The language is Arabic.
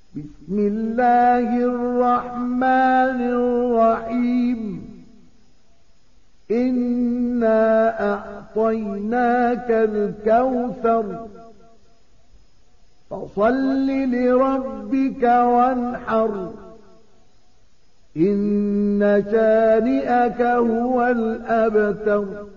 بسم الله الرحمن الرحيم إنا أعطيناك الكوثر فصل لربك وانحر إن شانئك هو الأبتر